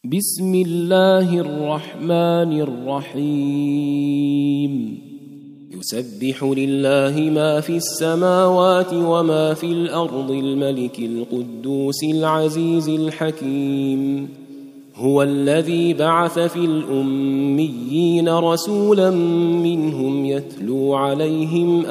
بسم الله الرحمن الرحيم يسبح لله ما في السماوات وما في الأرض الملك القدوس العزيز الحكيم هو الذي بعث في الأميين رسولا منهم يتلو عليهم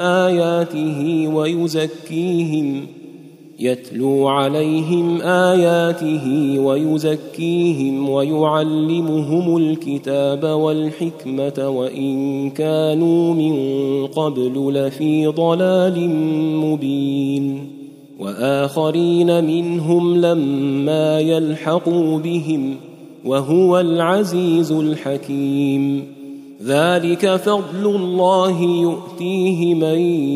آياته ويزكيهم ويعلمهم الكتاب والحكمة وإن كانوا من قبل لفي ضلال مبين وآخرين منهم لما يلحقوا بهم وهو العزيز الحكيم ذلك فضل الله يؤتيه من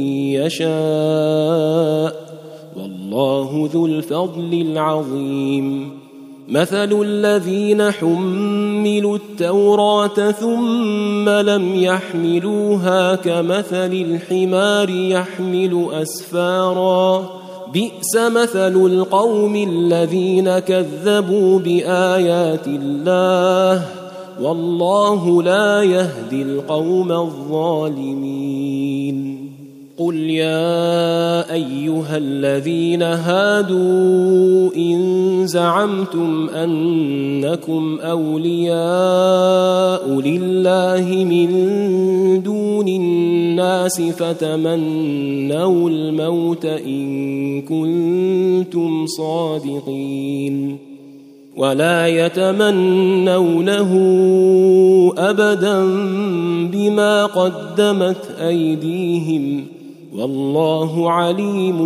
يشاء والله ذو الفضل العظيم مثل الذين حملوا التوراة ثم لم يحملوها كمثل الحمار يحمل أسفارا بئس مثل القوم الذين كذبوا بآيات الله والله لا يهدي القوم الظالمين قل يا أيها الذين هادوا إن زعمتم أنكم أولياء لله من دون الناس فتمنوا الموت إن كنتم صادقين ولا يتمنونه أبدا بما قدمت أيديهم والله عليم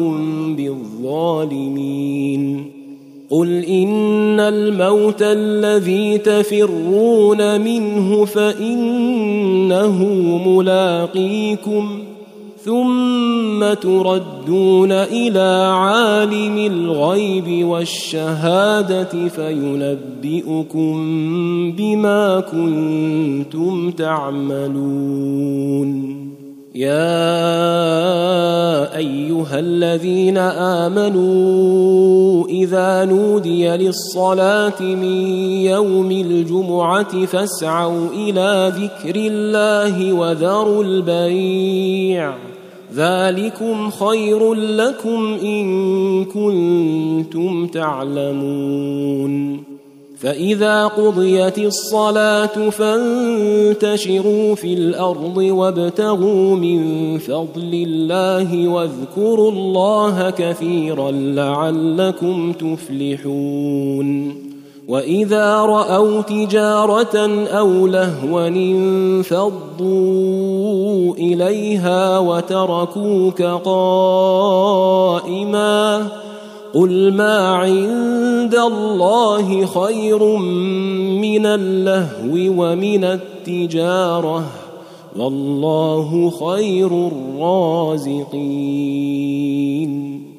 بالظالمين قل إن الموت الذي تفرون منه فإنه ملاقيكم ثم تردون إلى عالم الغيب والشهادة فينبئكم بما كنتم تعملون يا أيها الذين آمنوا إذا نودي للصلاة من يوم الجمعة فاسعوا إلى ذكر الله وذروا البيع ذلكم خير لكم إن كنتم تعلمون فإذا قضيت الصلاة فانتشروا في الأرض وابتغوا من فضل الله واذكروا الله كثيرا لعلكم تفلحون وإذا رأوا تجارة أو لهوا انفضوا إليها وتركوك قائما قل ما عند الله خير من اللهو ومن التجارة والله خير الرازقين